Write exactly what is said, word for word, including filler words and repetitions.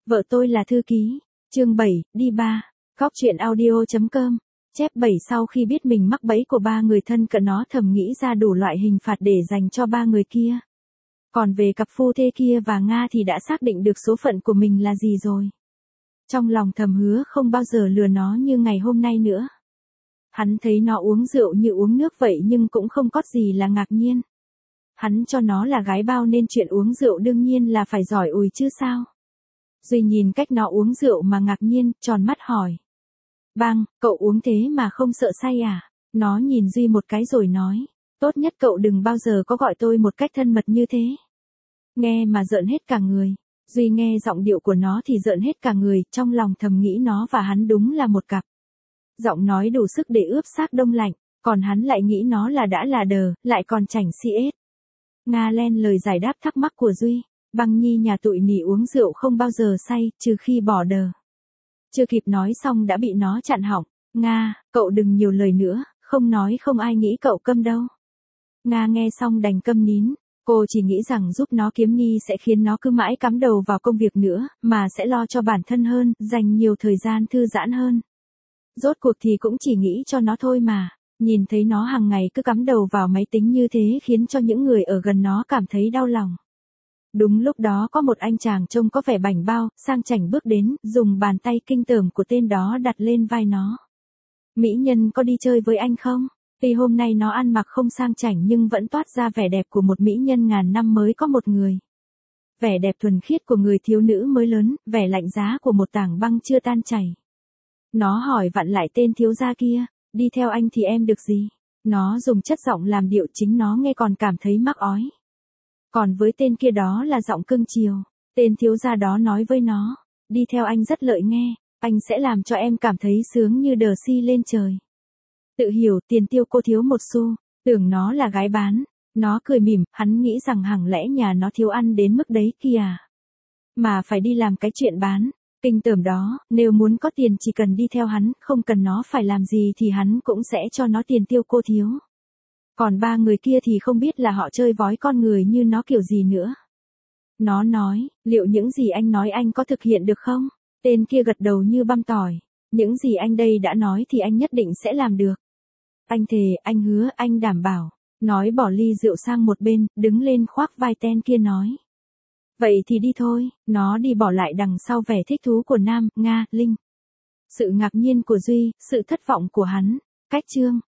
Vợ tôi là thư ký. Chương bảy, đi ba. Góc truyện audio chấm com. Chép bảy sau khi biết mình mắc bẫy của ba người thân cận nó thầm nghĩ ra đủ loại hình phạt để dành cho ba người kia. Còn về cặp phu thê kia và Nga thì đã xác định được số phận của mình là gì rồi. Trong lòng thầm hứa không bao giờ lừa nó như ngày hôm nay nữa. Hắn thấy nó uống rượu như uống nước vậy nhưng cũng không có gì là ngạc nhiên. Hắn cho nó là gái bao nên chuyện uống rượu đương nhiên là phải giỏi ùi chứ sao. Duy nhìn cách nó uống rượu mà ngạc nhiên, tròn mắt hỏi. Bang, cậu uống thế mà không sợ say à? Nó nhìn Duy một cái rồi nói. Tốt nhất cậu đừng bao giờ có gọi tôi một cách thân mật như thế. Nghe mà rợn hết cả người. Duy nghe giọng điệu của nó thì rợn hết cả người, trong lòng thầm nghĩ nó và hắn đúng là một cặp. Giọng nói đủ sức để ướp xác đông lạnh, còn hắn lại nghĩ nó là đã là đờ, lại còn chảnh si ết. Nga len lời giải đáp thắc mắc của Duy. Băng Nhi nhà tụi nỉ uống rượu không bao giờ say, trừ khi bỏ đờ. Chưa kịp nói xong đã bị nó chặn họng. Nga, cậu đừng nhiều lời nữa, không nói không ai nghĩ cậu câm đâu. Nga nghe xong đành câm nín. Cô chỉ nghĩ rằng giúp nó kiếm Nhi sẽ khiến nó cứ mãi cắm đầu vào công việc nữa, mà sẽ lo cho bản thân hơn, dành nhiều thời gian thư giãn hơn. Rốt cuộc thì cũng chỉ nghĩ cho nó thôi mà. Nhìn thấy nó hàng ngày cứ cắm đầu vào máy tính như thế khiến cho những người ở gần nó cảm thấy đau lòng. Đúng lúc đó có một anh chàng trông có vẻ bảnh bao, sang chảnh bước đến, dùng bàn tay kinh tởm của tên đó đặt lên vai nó. Mỹ nhân có đi chơi với anh không? Tuy hôm nay nó ăn mặc không sang chảnh nhưng vẫn toát ra vẻ đẹp của một mỹ nhân ngàn năm mới có một người. Vẻ đẹp thuần khiết của người thiếu nữ mới lớn, vẻ lạnh giá của một tảng băng chưa tan chảy. Nó hỏi vặn lại tên thiếu gia kia, đi theo anh thì em được gì? Nó dùng chất giọng làm điệu chính nó nghe còn cảm thấy mắc ói. Còn với tên kia đó là giọng cưng chiều, tên thiếu gia đó nói với nó, đi theo anh rất lợi nghe, anh sẽ làm cho em cảm thấy sướng như đờ si lên trời. Tự hiểu tiền tiêu cô thiếu một xu, tưởng nó là gái bán, nó cười mỉm, hắn nghĩ rằng hẳn lẽ nhà nó thiếu ăn đến mức đấy kìa. Mà phải đi làm cái chuyện bán, kinh tởm đó, nếu muốn có tiền chỉ cần đi theo hắn, không cần nó phải làm gì thì hắn cũng sẽ cho nó tiền tiêu cô thiếu. Còn ba người kia thì không biết là họ chơi vói con người như nó kiểu gì nữa. Nó nói, liệu những gì anh nói anh có thực hiện được không? Tên kia gật đầu như băm tỏi, những gì anh đây đã nói thì anh nhất định sẽ làm được. Anh thề, anh hứa, anh đảm bảo. Nói bỏ ly rượu sang một bên, đứng lên khoác vai tên kia nói. Vậy thì đi thôi, nó đi bỏ lại đằng sau vẻ thích thú của Nam, Nga, Linh. Sự ngạc nhiên của Duy, sự thất vọng của hắn. Cách chương.